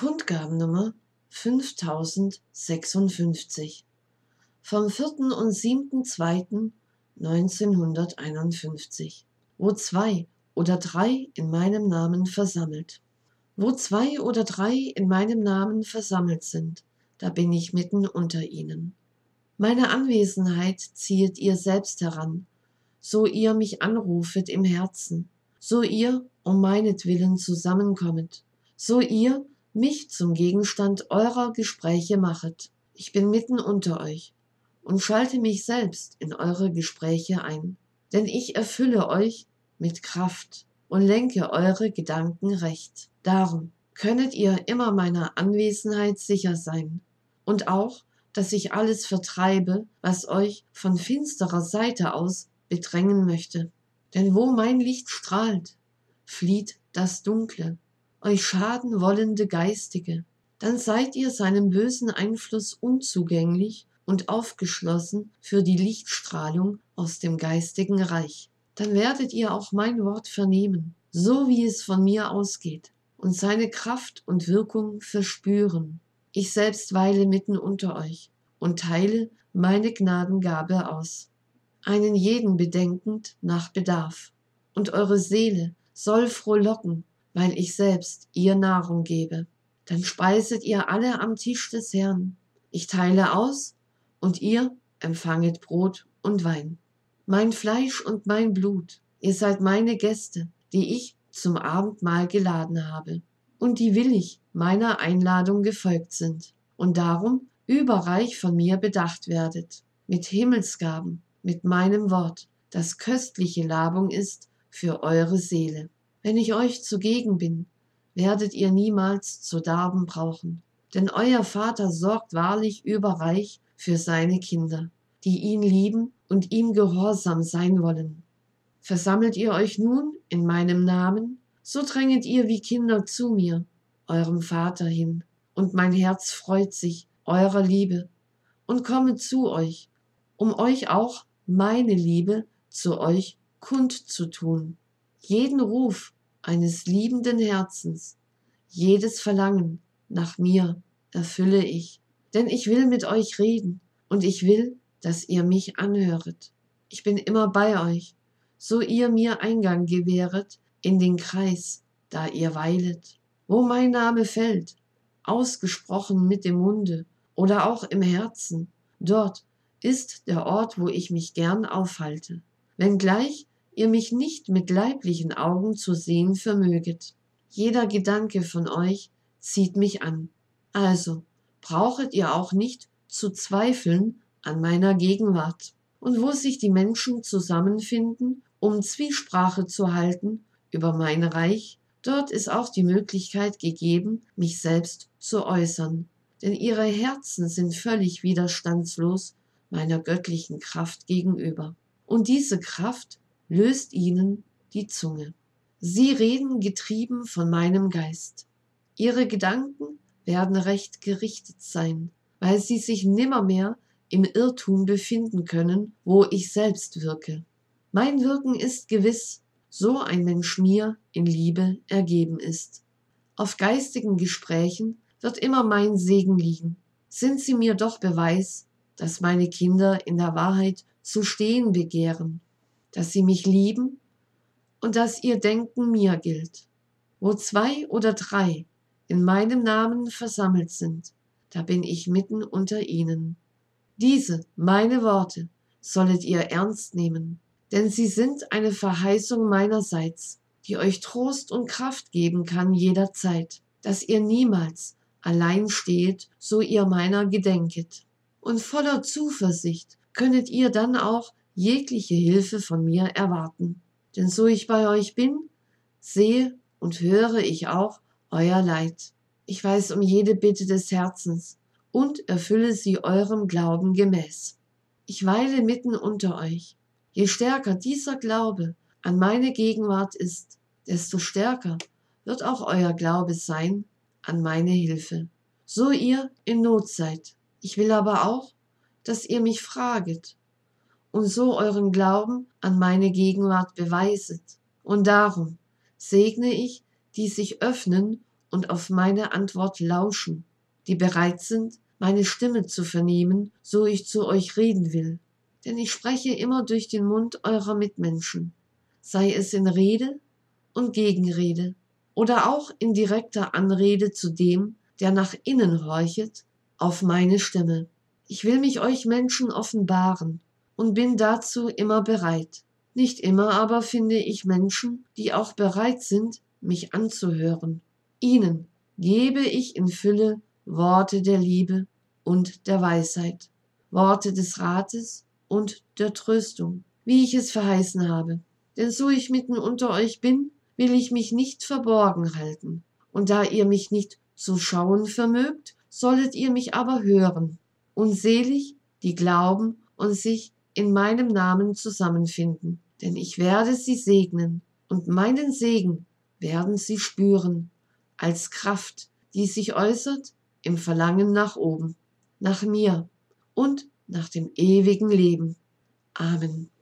Kundgabennummer 5056 vom 4. und 7.2.1951. Wo zwei oder drei in meinem Namen versammelt. Wo zwei oder drei in meinem Namen versammelt sind, da bin ich mitten unter ihnen. Meine Anwesenheit ziehet ihr selbst heran, so ihr mich anrufet im Herzen, so ihr um meinetwillen zusammenkommet, so ihr mich zum Gegenstand eurer Gespräche machet. Ich bin mitten unter euch und schalte mich selbst in eure Gespräche ein, denn ich erfülle euch mit Kraft und lenke eure Gedanken recht. Darum könnet ihr immer meiner Anwesenheit sicher sein und auch, dass ich alles vertreibe, was euch von finsterer Seite aus bedrängen möchte. Denn wo mein Licht strahlt, flieht das Dunkle, euch schaden wollende Geistige. Dann seid ihr seinem bösen Einfluss unzugänglich und aufgeschlossen für die Lichtstrahlung aus dem geistigen Reich. Dann werdet ihr auch mein Wort vernehmen, so wie es von mir ausgeht, und seine Kraft und Wirkung verspüren. Ich selbst weile mitten unter euch und teile meine Gnadengabe aus, einen jeden bedenkend nach Bedarf. Und eure Seele soll frohlocken, weil ich selbst ihr Nahrung gebe. Dann speiset ihr alle am Tisch des Herrn. Ich teile aus, und ihr empfanget Brot und Wein. Mein Fleisch und mein Blut, ihr seid meine Gäste, die ich zum Abendmahl geladen habe und die willig meiner Einladung gefolgt sind und darum überreich von mir bedacht werdet, mit Himmelsgaben, mit meinem Wort, das köstliche Labung ist für eure Seele. Wenn ich euch zugegen bin, werdet ihr niemals zu darben brauchen, denn euer Vater sorgt wahrlich überreich für seine Kinder, die ihn lieben und ihm gehorsam sein wollen. Versammelt ihr euch nun in meinem Namen, so dränget ihr wie Kinder zu mir, eurem Vater hin, und mein Herz freut sich eurer Liebe und komme zu euch, um euch auch meine Liebe zu euch kundzutun. Jeden Ruf eines liebenden Herzens, jedes Verlangen nach mir erfülle ich, denn ich will mit euch reden und ich will, dass ihr mich anhöret. Ich bin immer bei euch, so ihr mir Eingang gewähret in den Kreis, da ihr weilet. Wo mein Name fällt, ausgesprochen mit dem Munde oder auch im Herzen, dort ist der Ort, wo ich mich gern aufhalte, wenngleich ihr mich nicht mit leiblichen Augen zu sehen vermöget. Jeder Gedanke von euch zieht mich an. Also brauchet ihr auch nicht zu zweifeln an meiner Gegenwart. Und wo sich die Menschen zusammenfinden, um Zwiesprache zu halten über mein Reich, dort ist auch die Möglichkeit gegeben, mich selbst zu äußern. Denn ihre Herzen sind völlig widerstandslos meiner göttlichen Kraft gegenüber. Und diese Kraft löst ihnen die Zunge. Sie reden getrieben von meinem Geist. Ihre Gedanken werden recht gerichtet sein, weil sie sich nimmermehr im Irrtum befinden können, wo ich selbst wirke. Mein Wirken ist gewiss, so ein Mensch mir in Liebe ergeben ist. Auf geistigen Gesprächen wird immer mein Segen liegen. Sind sie mir doch Beweis, dass meine Kinder in der Wahrheit zu stehen begehren, dass sie mich lieben und dass ihr Denken mir gilt. Wo zwei oder drei in meinem Namen versammelt sind, da bin ich mitten unter ihnen. Diese, meine Worte, sollet ihr ernst nehmen, denn sie sind eine Verheißung meinerseits, die euch Trost und Kraft geben kann jederzeit, dass ihr niemals allein stehet, so ihr meiner gedenket. Und voller Zuversicht könnet ihr dann auch jegliche Hilfe von mir erwarten. Denn so ich bei euch bin, sehe und höre ich auch euer Leid. Ich weiß um jede Bitte des Herzens und erfülle sie eurem Glauben gemäß. Ich weile mitten unter euch. Je stärker dieser Glaube an meine Gegenwart ist, desto stärker wird auch euer Glaube sein an meine Hilfe, so ihr in Not seid. Ich will aber auch, dass ihr mich fraget und so euren Glauben an meine Gegenwart beweiset. Und darum segne ich, die sich öffnen und auf meine Antwort lauschen, die bereit sind, meine Stimme zu vernehmen, so ich zu euch reden will. Denn ich spreche immer durch den Mund eurer Mitmenschen, sei es in Rede und Gegenrede oder auch in direkter Anrede zu dem, der nach innen horchet, auf meine Stimme. Ich will mich euch Menschen offenbaren und bin dazu immer bereit. Nicht immer aber finde ich Menschen, die auch bereit sind, mich anzuhören. Ihnen gebe ich in Fülle Worte der Liebe und der Weisheit, Worte des Rates und der Tröstung, wie ich es verheißen habe. Denn so ich mitten unter euch bin, will ich mich nicht verborgen halten. Und da ihr mich nicht zu schauen vermögt, sollet ihr mich aber hören. Und selig, die glauben und sich in meinem Namen zusammenfinden. Denn ich werde sie segnen, und meinen Segen werden sie spüren, als Kraft, die sich äußert im Verlangen nach oben, nach mir und nach dem ewigen Leben. Amen.